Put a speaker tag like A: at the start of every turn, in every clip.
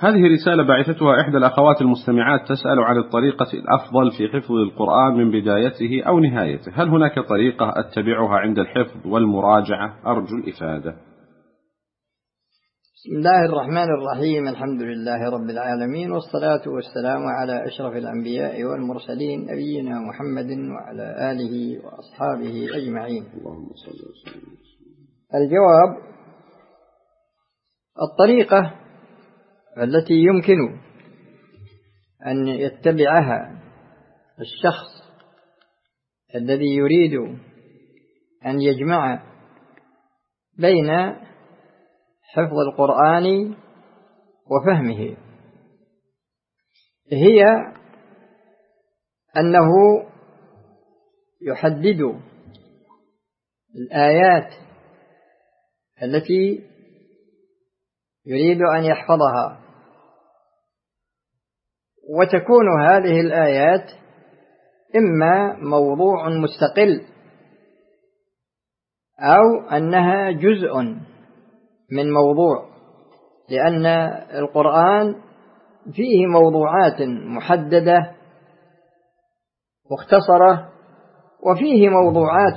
A: هذه رسالة بعثتها إحدى الأخوات المستمعات تسأل عن الطريقة الأفضل في حفظ القرآن من بدايته أو نهايته، هل هناك طريقة أتبعها عند الحفظ والمراجعة؟ أرجو الإفادة.
B: بسم الله الرحمن الرحيم، الحمد لله رب العالمين، والصلاة والسلام على أشرف الأنبياء والمرسلين نبينا محمد وعلى آله وأصحابه أجمعين.
A: اللهم صل وسلم.
B: الجواب: الطريقة التي يمكن أن يتبعها الشخص الذي يريد أن يجمع بين حفظ القرآن وفهمه هي أنه يحدد الآيات التي يريد أن يحفظها، وتكون هذه الآيات إما موضوع مستقل أو أنها جزء من موضوع، لأن القرآن فيه موضوعات محددة مختصرة وفيه موضوعات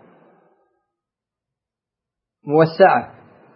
B: موسعة،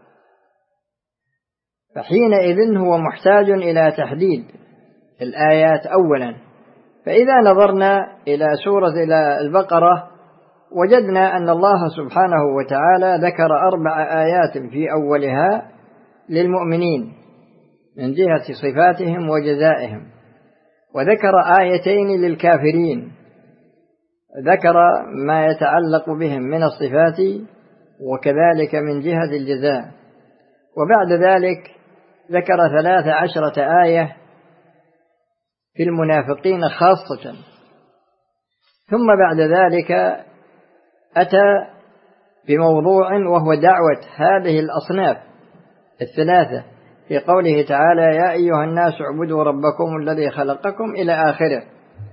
B: فحينئذ هو محتاج إلى تحديد الآيات أولا. فإذا نظرنا إلى إلى البقرة وجدنا أن الله سبحانه وتعالى ذكر 4 آيات في أولها للمؤمنين من جهة صفاتهم وجزائهم، وذكر 2 للكافرين، ذكر ما يتعلق بهم من الصفات وكذلك من جهة الجزاء، وبعد ذلك ذكر 13 آية في المنافقين خاصة، ثم بعد ذلك أتى بموضوع وهو دعوة هذه الأصناف 3 في قوله تعالى: يا أيها الناس اعبدوا ربكم الذي خلقكم إلى آخره.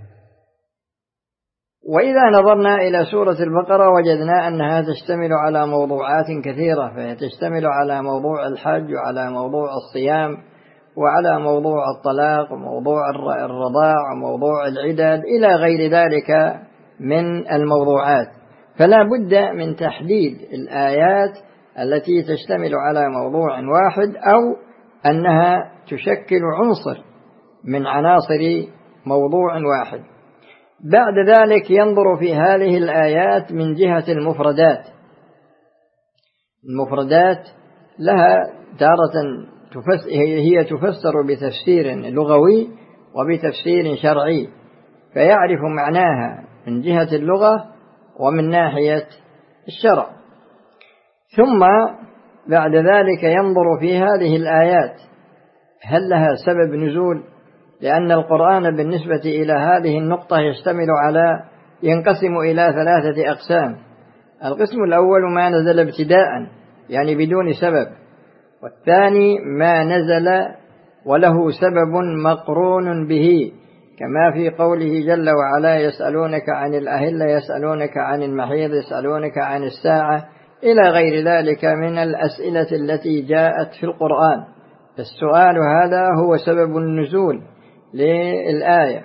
B: وإذا نظرنا إلى سورة البقرة وجدنا أنها تشتمل على موضوعات كثيرة، فهي تشتمل على موضوع الحج وعلى موضوع الصيام وعلى موضوع الطلاق وموضوع الرضاع وموضوع العدد إلى غير ذلك من الموضوعات، فلا بد من تحديد الآيات التي تشتمل على موضوع واحد أو أنها تشكل عنصر من عناصر موضوع واحد. بعد ذلك ينظر في هذه الآيات من جهة المفردات. المفردات لها تارة هي تفسر بتفسير لغوي وبتفسير شرعي، فيعرف معناها من جهة اللغة ومن ناحية الشرع. ثم بعد ذلك ينظر في هذه الآيات هل لها سبب نزول، لأن القرآن بالنسبة إلى هذه النقطة ينقسم إلى 3 أقسام. القسم الأول ما نزل ابتداء يعني بدون سبب، والثاني ما نزل وله سبب مقرون به، كما في قوله جل وعلا: يسألونك عن الأهلة، يسألونك عن المحيض، يسألونك عن الساعة، إلى غير ذلك من الأسئلة التي جاءت في القرآن. السؤال هذا هو سبب النزول للآية.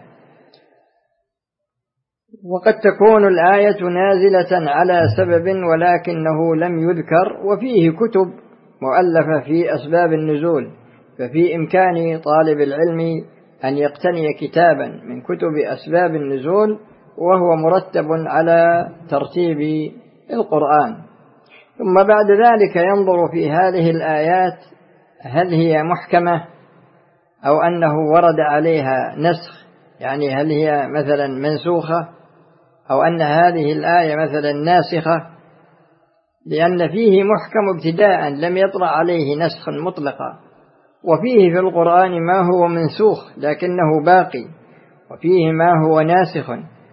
B: وقد تكون الآية نازلة على سبب ولكنه لم يذكر، وفيه كتب مؤلفة في أسباب النزول، ففي إمكان طالب العلم أن يقتني كتابا من كتب أسباب النزول وهو مرتب على ترتيب القرآن. ثم بعد ذلك ينظر في هذه الآيات هل هي محكمة أو أنه ورد عليها نسخ، يعني هل هي مثلا منسوخة أو أن هذه الآية مثلا ناسخة، لأن فيه محكم ابتداء لم يطرأ عليه نسخ مطلقا، وفيه في القرآن ما هو منسوخ لكنه باقي، وفيه ما هو ناسخ،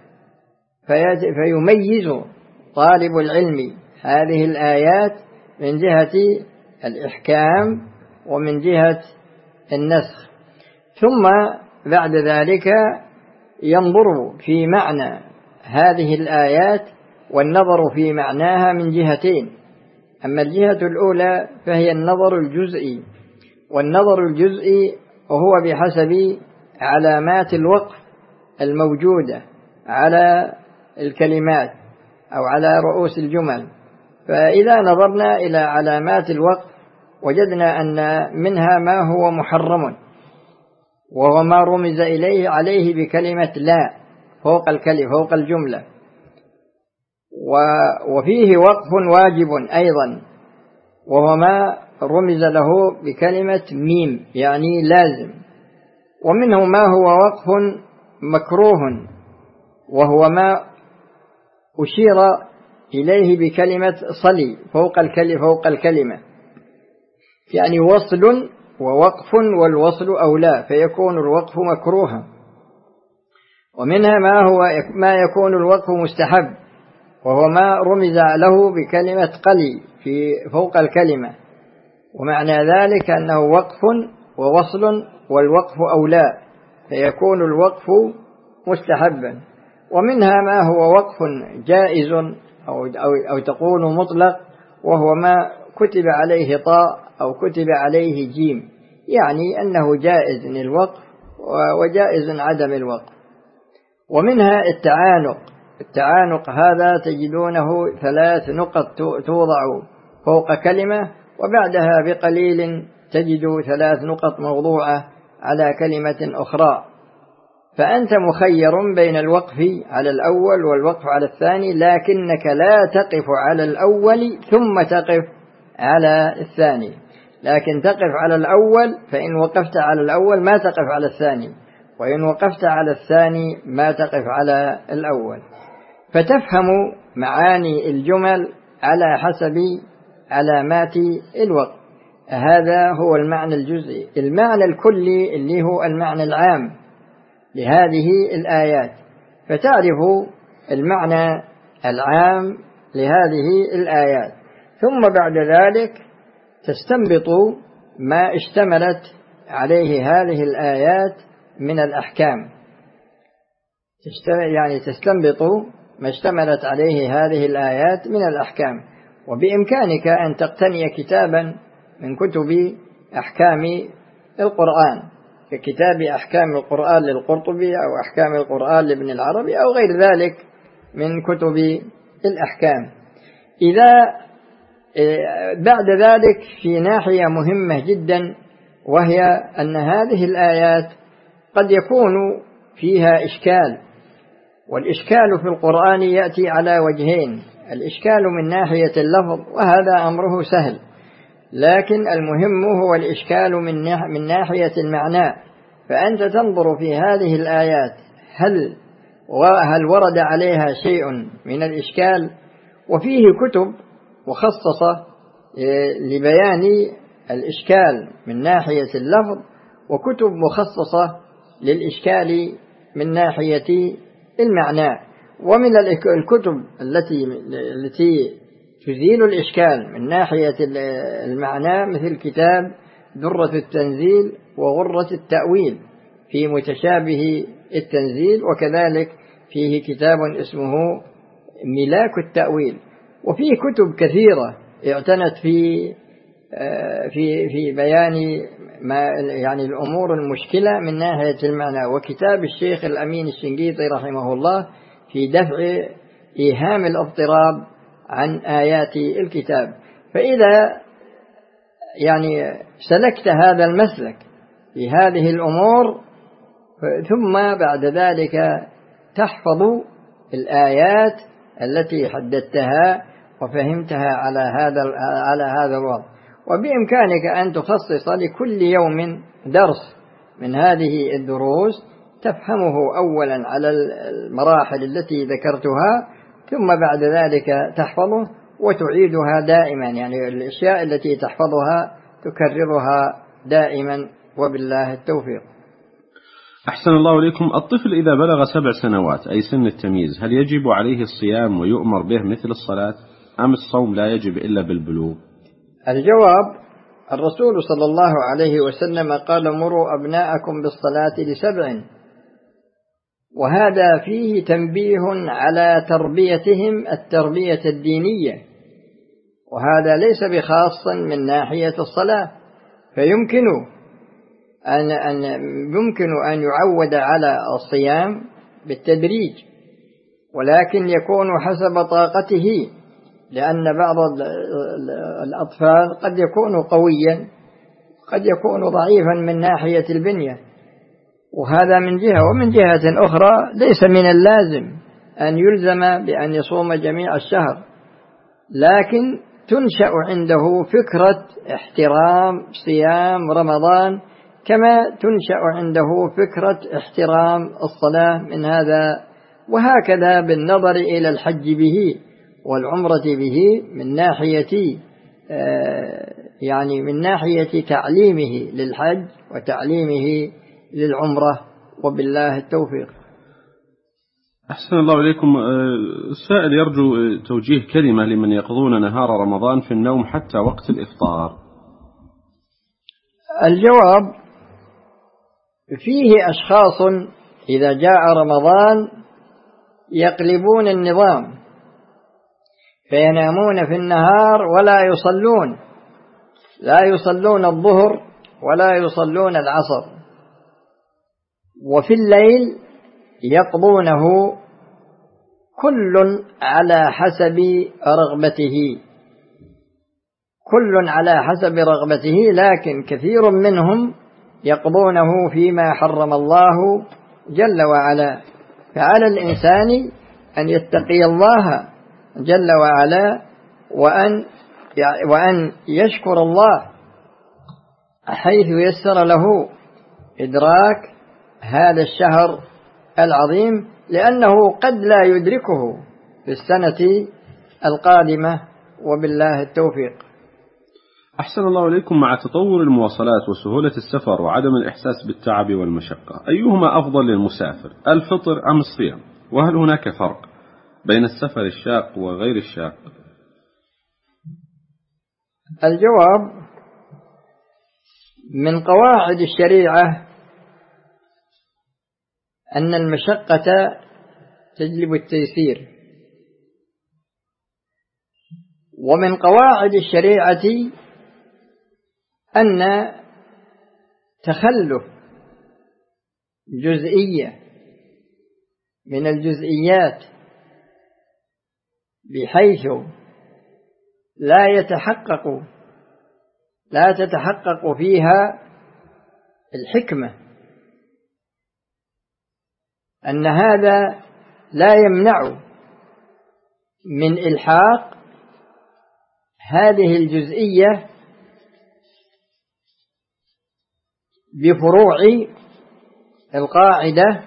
B: فيميز طالب العلم هذه الآيات من جهة الإحكام ومن جهة النسخ. ثم بعد ذلك ينظر في معنى هذه الآيات، والنظر في معناها من جهتين: أما الجهة الأولى فهي النظر الجزئي، والنظر الجزئي وهو بحسب علامات الوقف الموجودة على الكلمات أو على رؤوس الجمل. فإذا نظرنا إلى علامات الوقف وجدنا أن منها ما هو محرم، وهو ما رمز إليه عليه بكلمة لا فوق الجملة، وفيه وقف واجب أيضا، وهو ما رمز له بكلمة ميم يعني لازم. ومنه ما هو وقف مكروه، وهو ما أشير إليه بكلمة صلي فوق الكلمة، يعني وصل ووقف، والوصل أولى فيكون الوقف مكروها. ومنها ما يكون الوقف مستحب، وهو ما رمز له بكلمة قلي فوق الكلمة، ومعنى ذلك أنه وقف ووصل والوقف أولى فيكون الوقف مستحبا. ومنها ما هو وقف جائز أو تقول مطلق، وهو ما كتب عليه طاء أو كتب عليه جيم، يعني أنه جائز الوقف وجائز عدم الوقف. ومنها التعانق هذا تجدونه 3 نقط توضع فوق كلمة، وبعدها بقليل تجد 3 نقط موضوعة على كلمة أخرى، فأنت مخير بين الوقف على الأول والوقف على الثاني، لكنك لا تقف على الأول ثم تقف على الثاني، لكن تقف على الأول، فإن وقفت على الأول ما تقف على الثاني، وإن وقفت على الثاني ما تقف على الأول. فتفهم معاني الجمل على حسب علامات الوقف. هذا هو المعنى الجزئي. المعنى الكلي اللي هو المعنى العام لهذه الآيات، فتعرف المعنى العام لهذه الآيات، ثم بعد ذلك تستنبط ما اشتملت عليه هذه الآيات من الأحكام، يعني تستنبط ما اشتملت عليه هذه الآيات من الأحكام. وبإمكانك أن تقتني كتابا من كتب أحكام القرآن، ككتاب أحكام القرآن للقرطبي أو أحكام القرآن لابن العربي أو غير ذلك من كتب الأحكام. إذا بعد ذلك في ناحية مهمة جدا، وهي أن هذه الآيات قد يكون فيها إشكال، والإشكال في القرآن يأتي على وجهين: الإشكال من ناحية اللفظ وهذا أمره سهل، لكن المهم هو الإشكال من ناحية المعنى. فأنت تنظر في هذه الآيات هل ورد عليها شيء من الإشكال، وفيه كتب مخصصة لبيان الإشكال من ناحية اللفظ، وكتب مخصصة للإشكال من ناحية المعنى. ومن الكتب التي تزيل الإشكال من ناحية المعنى مثل كتاب درة التنزيل وغرة التأويل في متشابه التنزيل، وكذلك فيه كتاب اسمه ملاك التأويل. وفيه كتب كثيرة اعتنت في بيان ما يعني الأمور المشكلة من ناحية المعنى. وكتاب الشيخ الأمين الشنقيطي رحمه الله في دفع إيهام الاضطراب عن آيات الكتاب. فإذا يعني سلكت هذا المسلك في هذه الأمور، ثم بعد ذلك تحفظ الآيات التي حددتها وفهمتها على هذا الوضع. وبإمكانك أن تخصص لكل يوم درس من هذه الدروس تفهمه أولا على المراحل التي ذكرتها، ثم بعد ذلك تحفظه وتعيدها دائما، يعني الأشياء التي تحفظها تكررها دائما، وبالله التوفيق.
A: أحسن الله إليكم. الطفل إذا بلغ 7 سنوات أي سن التمييز، هل يجب عليه الصيام ويؤمر به مثل الصلاة، أم الصوم لا يجب إلا بالبلوغ؟
B: الجواب: الرسول صلى الله عليه وسلم قال: مروا أبناءكم بالصلاة ل7، وهذا فيه تنبيه على تربيتهم التربية الدينية، وهذا ليس بخاص من ناحية الصلاة، فيمكن أن يمكن أن يعود على الصيام بالتدريج، ولكن يكون حسب طاقته، لأن بعض الأطفال قد يكون قويا، قد يكون ضعيفا من ناحية البنية، وهذا من جهة. ومن جهة أخرى ليس من اللازم أن يلزم بأن يصوم جميع الشهر، لكن تنشأ عنده فكرة احترام صيام رمضان كما تنشأ عنده فكرة احترام الصلاة من هذا، وهكذا بالنظر إلى الحج به والعمرة به من ناحية يعني من ناحية تعليمه للحج وتعليمه للعمرة، وبالله التوفيق.
A: أحسن الله إليكم. السائل يرجو توجيه كلمة لمن يقضون نهار رمضان في النوم حتى وقت الإفطار.
B: الجواب: فيه أشخاص إذا جاء رمضان يقلبون النظام، فينامون في النهار ولا يصلون، لا يصلون الظهر ولا يصلون العصر، وفي الليل يقضونه كل على حسب رغبته، كل على حسب رغبته، لكن كثير منهم يقضونه فيما حرم الله جل وعلا. فعلى الإنسان أن يتقي الله جل وعلا وأن يشكر الله حيث يسر له إدراك هذا الشهر العظيم، لأنه قد لا يدركه في السنة القادمة، وبالله التوفيق.
A: أحسن الله إليكم. مع تطور المواصلات وسهولة السفر وعدم الإحساس بالتعب والمشقة، أيهما أفضل للمسافر، الفطر أم الصيام؟ وهل هناك فرق بين السفر الشاق وغير الشاق؟
B: الجواب: من قواعد الشريعة أن المشقة تجلب التيسير، ومن قواعد الشريعة أن تخلف جزئية من الجزئيات بحيث لا تتحقق فيها الحكمة، أن هذا لا يمنع من إلحاق هذه الجزئية بفروع القاعدة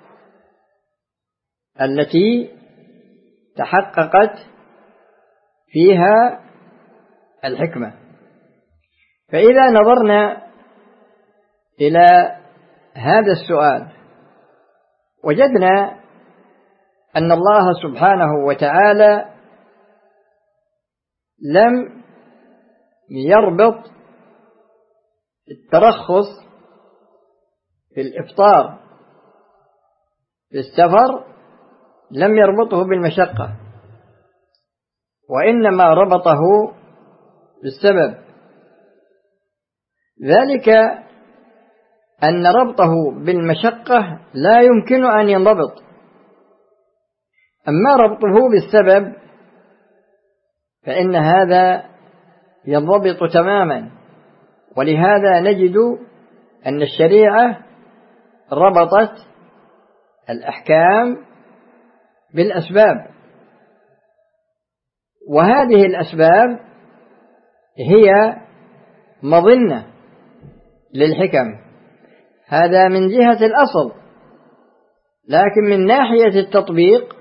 B: التي تحققت فيها الحكمة. فإذا نظرنا إلى هذا السؤال وجدنا أن الله سبحانه وتعالى لم يربط الترخص في الإفطار في السفر، لم يربطه بالمشقة، وإنما ربطه بالسبب، ذلك أن ربطه بالمشقة لا يمكن أن ينضبط، أما ربطه بالسبب فإن هذا ينضبط تماما. ولهذا نجد أن الشريعة ربطت الأحكام بالأسباب، وهذه الأسباب هي مظنة للحكم، هذا من جهة الأصل. لكن من ناحية التطبيق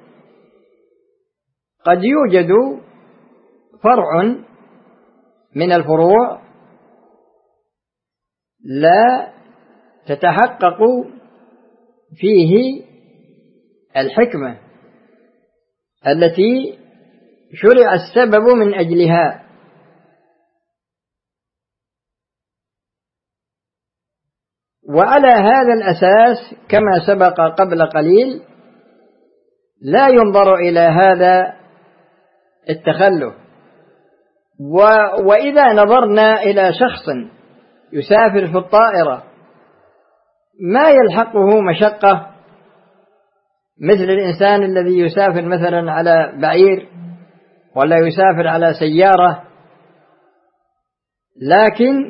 B: قد يوجد فرع من الفروع لا تتحقق فيه الحكمة التي شرع السبب من أجلها. وعلى هذا الأساس كما سبق قبل قليل لا ينظر إلى هذا التخلف. وإذا نظرنا إلى شخص يسافر في الطائرة ما يلحقه مشقة مثل الإنسان الذي يسافر مثلا على بعير ولا يسافر على سيارة، لكن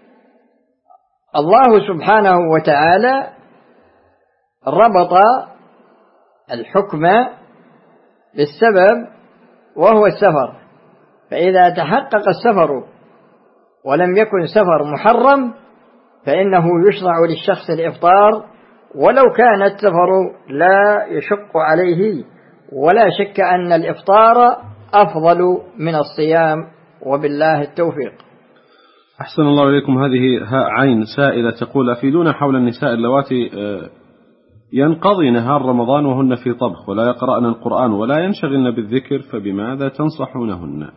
B: الله سبحانه وتعالى ربط الحكم بالسبب وهو السفر، فإذا تحقق السفر ولم يكن سفر محرم فإنه يشرع للشخص الإفطار ولو كان السفر لا يشق عليه، ولا شك أن الإفطار أفضل من الصيام، وبالله التوفيق.
A: أحسن الله إليكم. هذه عين سائلة تقول: أفيدونا حول النساء اللواتي ينقضي نهار رمضان وهن في طبخ ولا يقرأن القرآن ولا ينشغلن بالذكر، فبماذا تنصحونهن؟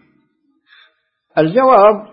B: الجواب: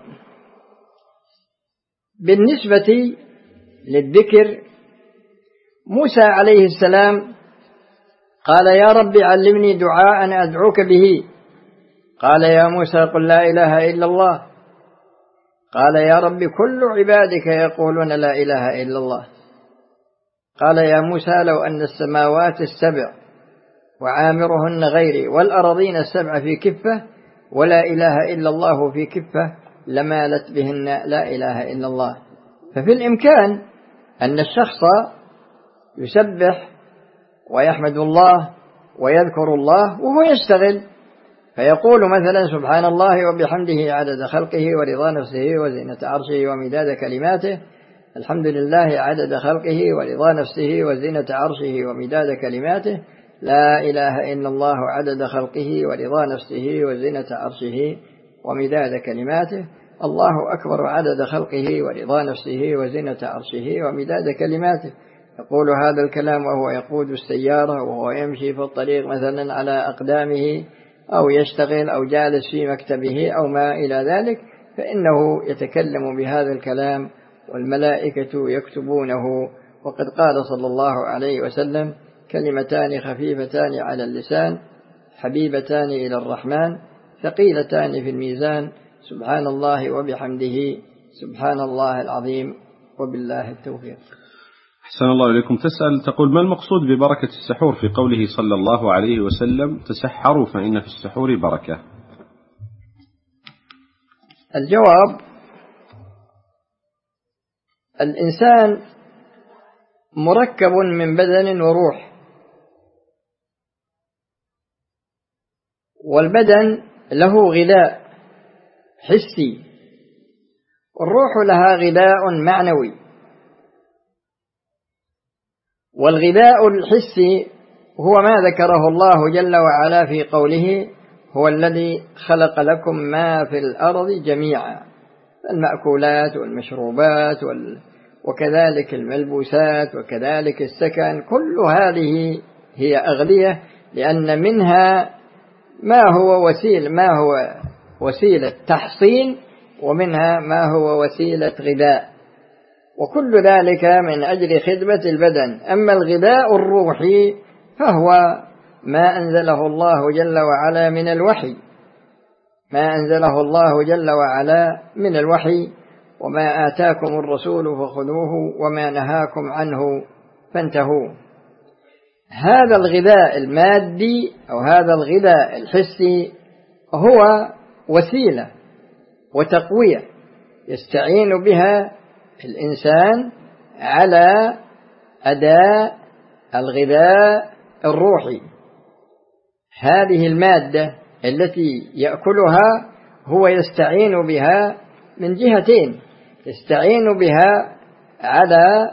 B: بالنسبة للذكر، موسى عليه السلام قال: يا رب علمني دعاء أدعوك به. قال: يا موسى قل لا إله إلا الله. قال: يا رب كل عبادك يقولون لا إله إلا الله. قال: يا موسى لو أن السماوات السبع وعامرهن غيري والأراضين السبع في كفة ولا إله إلا الله في كفة لمالت بهن لا إله إلا الله. ففي الإمكان أن الشخص يسبح ويحمد الله ويذكر الله وهو يشتغل، فيقول مثلا: سبحان الله وبحمده عدد خلقه ورضا نفسه وزينة عرشه ومداد كلماته، الحمد لله عدد خلقه ورضا نفسه وزينة عرشه ومداد كلماته، لا إله إلا الله عدد خلقه ورضا نفسه وزينة عرشه ومداد كلماته، الله أكبر عدد خلقه ورضا نفسه وزينة عرشه ومداد كلماته. يقول هذا الكلام وهو يقود السيارة وهو يمشي في الطريق مثلا على أقدامه أو يشتغل أو جالس في مكتبه أو ما إلى ذلك، فإنه يتكلم بهذا الكلام والملائكة يكتبونه. وقد قال صلى الله عليه وسلم: كلمتان خفيفتان على اللسان حبيبتان إلى الرحمن ثقيلتان في الميزان، سبحان الله وبحمده سبحان الله العظيم، وبالله التوفيق.
A: أحسن الله إليكم. تسأل تقول: ما المقصود ببركة السحور في قوله صلى الله عليه وسلم: تسحروا فإن في السحور بركة؟
B: الجواب: الإنسان مركب من بدن وروح، والبدن له غذاء حسي والروح لها غذاء معنوي. والغذاء الحسي هو ما ذكره الله جل وعلا في قوله: هو الذي خلق لكم ما في الأرض جميعا، المأكولات والمشروبات وكذلك الملبوسات وكذلك السكن، كل هذه هي أغذية، لأن منها ما هو وسيلة تحصين ومنها ما هو وسيلة غذاء، وكل ذلك من أجل خدمة البدن. أما الغذاء الروحي فهو ما أنزله الله جل وعلا من الوحي، ما أنزله الله جل وعلا من الوحي: وما آتاكم الرسول فخذوه وما نهاكم عنه فانتهوا. هذا الغذاء المادي أو هذا الغذاء الحسي هو وسيلة وتقوية يستعين بها الإنسان على أداء الغذاء الروحي. هذه المادة التي يأكلها هو يستعين بها من جهتين: يستعين بها على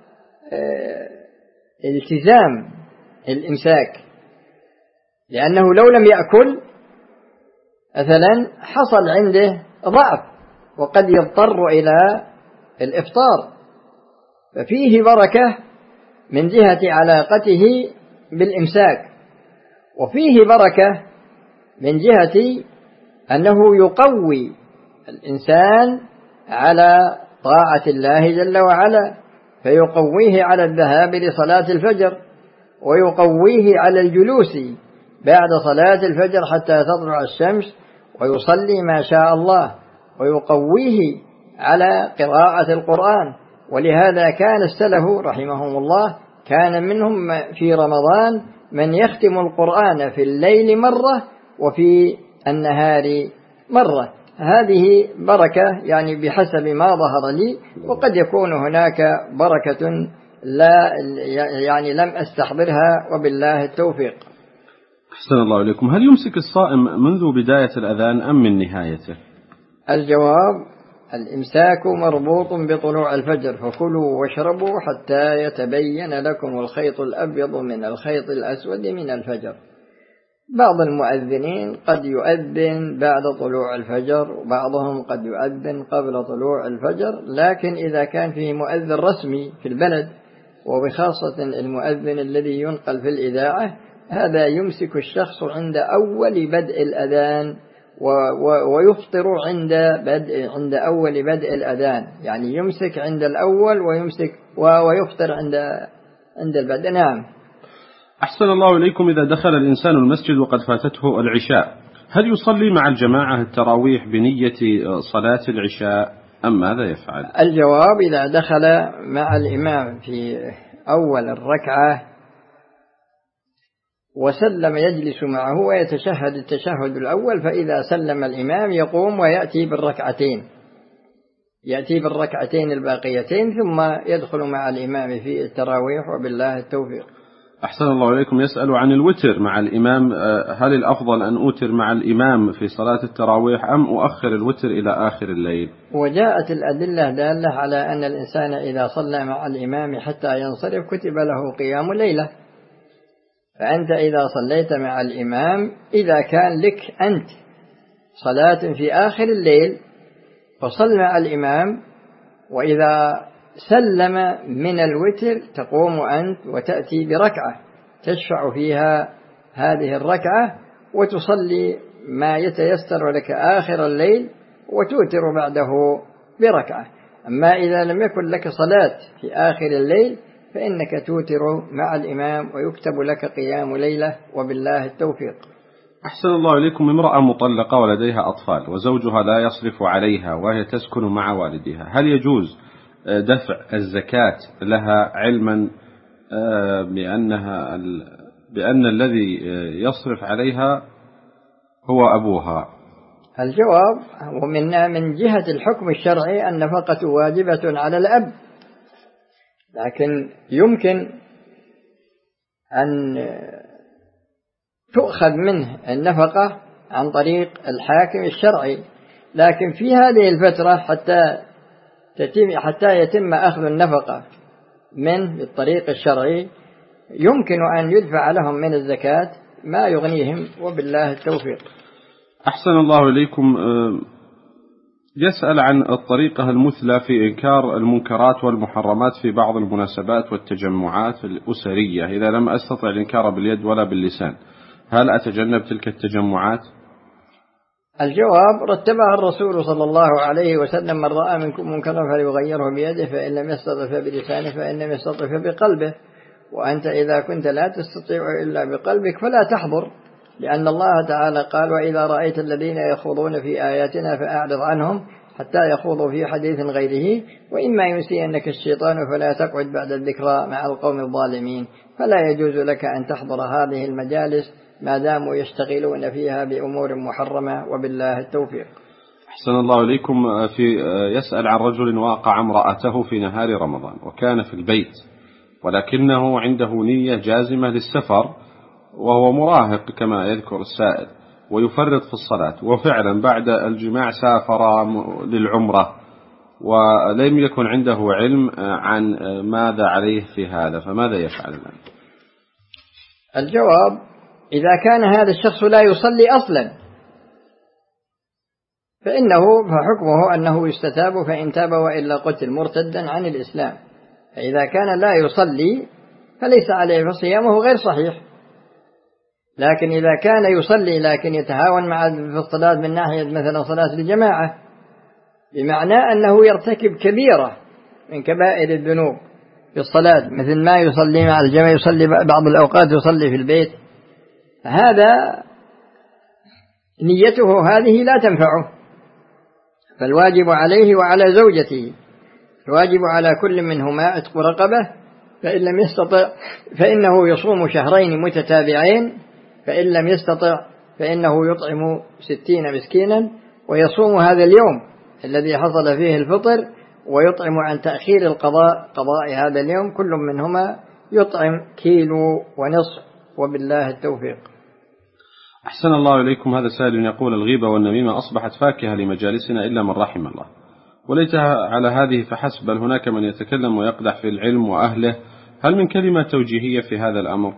B: التزام الإمساك، لأنه لو لم يأكل مثلا حصل عنده ضعف وقد يضطر إلى الإفطار، ففيه بركة من جهة علاقته بالإمساك، وفيه بركة من جهة أنه يقوي الإنسان على طاعة الله جل وعلا، فيقويه على الذهاب لصلاة الفجر، ويقويه على الجلوس بعد صلاة الفجر حتى تطلع الشمس ويصلي ما شاء الله، ويقويه على قراءة القرآن، ولهذا كان السلف رحمهم الله كان منهم في رمضان من يختم القرآن في الليل مرة وفي النهار مرة. هذه بركة يعني بحسب ما ظهر لي، وقد يكون هناك بركة لا يعني لم أستحضرها، وبالله التوفيق.
A: أحسن الله إليكم. هل يمسك الصائم منذ بداية الأذان أم من نهايته؟
B: الجواب: الإمساك مربوط بطلوع الفجر، فكلوا واشربوا حتى يتبين لكم الخيط الأبيض من الخيط الأسود من الفجر. بعض المؤذنين قد يؤذن بعد طلوع الفجر، وبعضهم قد يؤذن قبل طلوع الفجر، لكن إذا كان فيه مؤذن رسمي في البلد، وبخاصة المؤذن الذي ينقل في الإذاعة، هذا يمسك الشخص عند أول بدء الأذان ويفطر عند أول بدء الأذان، يعني يمسك عند الأول ويفطر عند البدء. نعم.
A: أحسن الله إليكم. إذا دخل الإنسان المسجد وقد فاتته العشاء، هل يصلي مع الجماعة التراويح بنية صلاة العشاء أم ماذا يفعل؟
B: الجواب: إذا دخل مع الإمام في أول الركعة وسلم يجلس معه ويتشهد التشهد الأول، فإذا سلم الإمام يقوم ويأتي بالركعتين الباقيتين، ثم يدخل مع الإمام في التراويح، وبالله التوفيق.
A: أحسن الله إليكم. يسأل عن الوتر مع الإمام، هل الأفضل أن أوتر مع الإمام في صلاة التراويح أم أؤخر الوتر إلى آخر الليل؟
B: وجاءت الأدلة دالة على أن الإنسان إذا صلى مع الإمام حتى ينصرف كتب له قيام ليلة. فأنت إذا صليت مع الإمام، إذا كان لك أنت صلاة في آخر الليل فصل مع الإمام، وإذا سلم من الوتر تقوم أنت وتأتي بركعة تشفع فيها هذه الركعة، وتصلي ما يتيسر لك آخر الليل وتوتر بعده بركعة. أما إذا لم يكن لك صلاة في آخر الليل فإنك توتر مع الإمام ويكتب لك قيام ليلة، وبالله التوفيق.
A: أحسن الله إليكم. امرأة مطلقة ولديها أطفال وزوجها لا يصرف عليها وهي تسكن مع والدها، هل يجوز دفع الزكاة لها علما بأن الذي يصرف عليها هو أبوها؟
B: الجواب: من جهة الحكم الشرعي النفقة واجبة على الأب، لكن يمكن أن تؤخذ منه النفقة عن طريق الحاكم الشرعي، لكن في هذه الفترة حتى يتم أخذ النفقة منه بالطريق الشرعي يمكن أن يدفع لهم من الزكاة ما يغنيهم، وبالله التوفيق.
A: أحسن الله إليكم. يسأل عن الطريقة المثلى في إنكار المنكرات والمحرمات في بعض المناسبات والتجمعات الأسرية، إذا لم أستطع الإنكار باليد ولا باللسان، هل أتجنب تلك التجمعات؟
B: الجواب: رتبها الرسول صلى الله عليه وسلم: من رأى منكم منكرا فليغيره بيده، فإن لم يستطع فبلسانه، فإن لم يستطع فبقلبه. وأنت إذا كنت لا تستطيع إلا بقلبك فلا تحضر، لأن الله تعالى قال: وإذا رأيت الذين يخوضون في آياتنا فأعرض عنهم حتى يخوضوا في حديث غيره، وإما ينسينك الشيطان فلا تقعد بعد الذكرى مع القوم الظالمين. فلا يجوز لك أن تحضر هذه المجالس ما داموا يشتغلون فيها بأمور محرمة، وبالله التوفيق.
A: أحسن الله إليكم. يسأل عن رجل واقع امرأته في نهار رمضان وكان في البيت، ولكنه عنده نية جازمة للسفر وهو مراهق كما يذكر السائل ويفرط في الصلاة، وفعلا بعد الجماع سافر للعمرة ولم يكن عنده علم عن ماذا عليه في هذا، فماذا يفعل الآن؟
B: الجواب: إذا كان هذا الشخص لا يصلي أصلا فحكمه أنه يستتاب، فإن تاب وإلا قتل مرتدا عن الإسلام. فإذا كان لا يصلي فليس عليه، فصيامه غير صحيح. لكن إذا كان يصلي لكن يتهاون مع في الصلاة من ناحية مثلا صلاة الجماعة، بمعنى أنه يرتكب كبيرة من كبائر الذنوب في الصلاة، مثل ما يصلي مع الجماعة، يصلي بعض الأوقات يصلي في البيت، هذا نيته هذه لا تنفعه، فالواجب عليه وعلى زوجته فواجب على كل منهما عتق رقبة، فإن لم يستطع فإنه يصوم شهرين متتابعين، فإن لم يستطع فإنه يطعم 60 مسكينا ويصوم هذا اليوم الذي حصل فيه الفطر، ويطعم عن تأخير قضاء هذا اليوم، كل منهما يطعم 1.5 كيلو، وبالله التوفيق.
A: أحسن الله إليكم. هذا سائل يقول: الغيبة والنميمة أصبحت فاكهة لمجالسنا إلا من رحم الله، وليس على هذه فحسب، بل هناك من يتكلم ويقدح في العلم وأهله، هل من كلمة توجيهية في هذا الأمر؟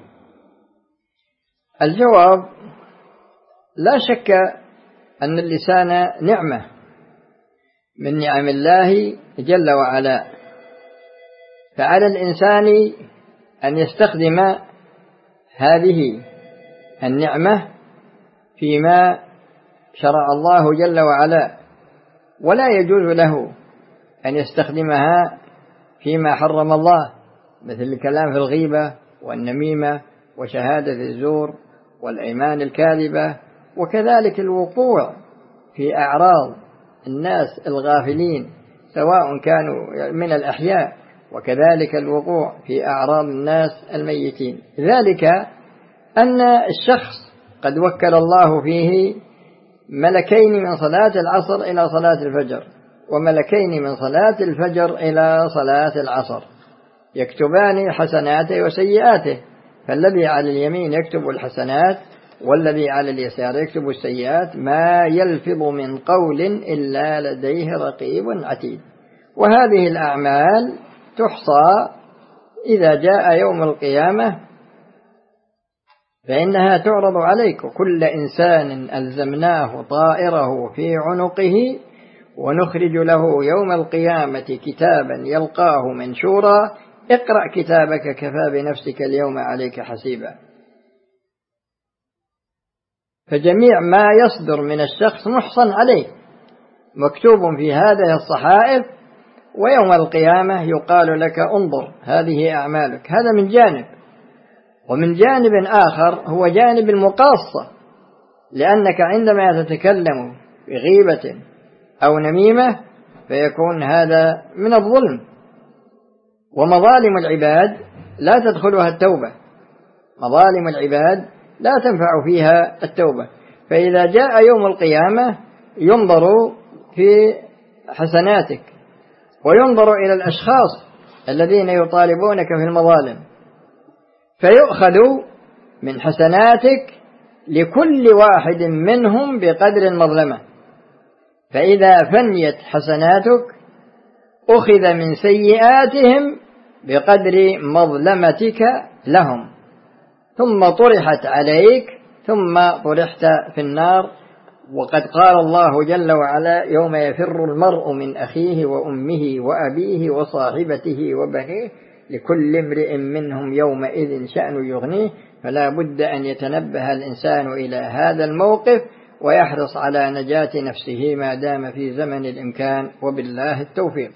B: الجواب: لا شك أن اللسان نعمة من نعم الله جل وعلا، فعلى الإنسان أن يستخدم هذه النعمة فيما شرع الله جل وعلا، ولا يجوز له أن يستخدمها فيما حرم الله، مثل الكلام في الغيبة والنميمة وشهادة الزور والأيمان الكاذبة، وكذلك الوقوع في أعراض الناس الغافلين سواء كانوا من الأحياء، وكذلك الوقوع في أعراض الناس الميتين. ذلك أن الشخص قد وكل الله فيه ملكين من صلاة العصر إلى صلاة الفجر، وملكين من صلاة الفجر إلى صلاة العصر، يكتبان حسناته وسيئاته، فالذي على اليمين يكتب الحسنات والذي على اليسار يكتب السيئات، ما يلفظ من قول إلا لديه رقيب عتيد. وهذه الأعمال تحصى إذا جاء يوم القيامة، فإنها تعرض عليك. كل إنسان ألزمناه طائره في عنقه ونخرج له يوم القيامة كتابا يلقاه منشورا، اقرأ كتابك كفى بنفسك اليوم عليك حسيبا. فجميع ما يصدر من الشخص محصن عليه، مكتوب في هذه الصحائف، ويوم القيامة يقال لك انظر هذه أعمالك. هذا من جانب. ومن جانب آخر هو جانب المقاصة، لأنك عندما تتكلم بغيبة أو نميمة فيكون هذا من الظلم، ومظالم العباد لا تدخلها التوبة، مظالم العباد لا تنفع فيها التوبة. فإذا جاء يوم القيامة ينظر في حسناتك، وينظر إلى الأشخاص الذين يطالبونك في المظالم، فيؤخذ من حسناتك لكل واحد منهم بقدر المظلمة، فإذا فنيت حسناتك أخذ من سيئاتهم بقدر مظلمتك لهم، ثم طرحت عليك، ثم طرحت في النار. وقد قال الله جل وعلا: يوم يفر المرء من أخيه وأمه وأبيه وصاحبته وبنيه لكل امرئ منهم يومئذ شأن يغنيه. فلا بد أن يتنبه الإنسان إلى هذا الموقف ويحرص على نجاة نفسه ما دام في زمن الإمكان، وبالله التوفيق.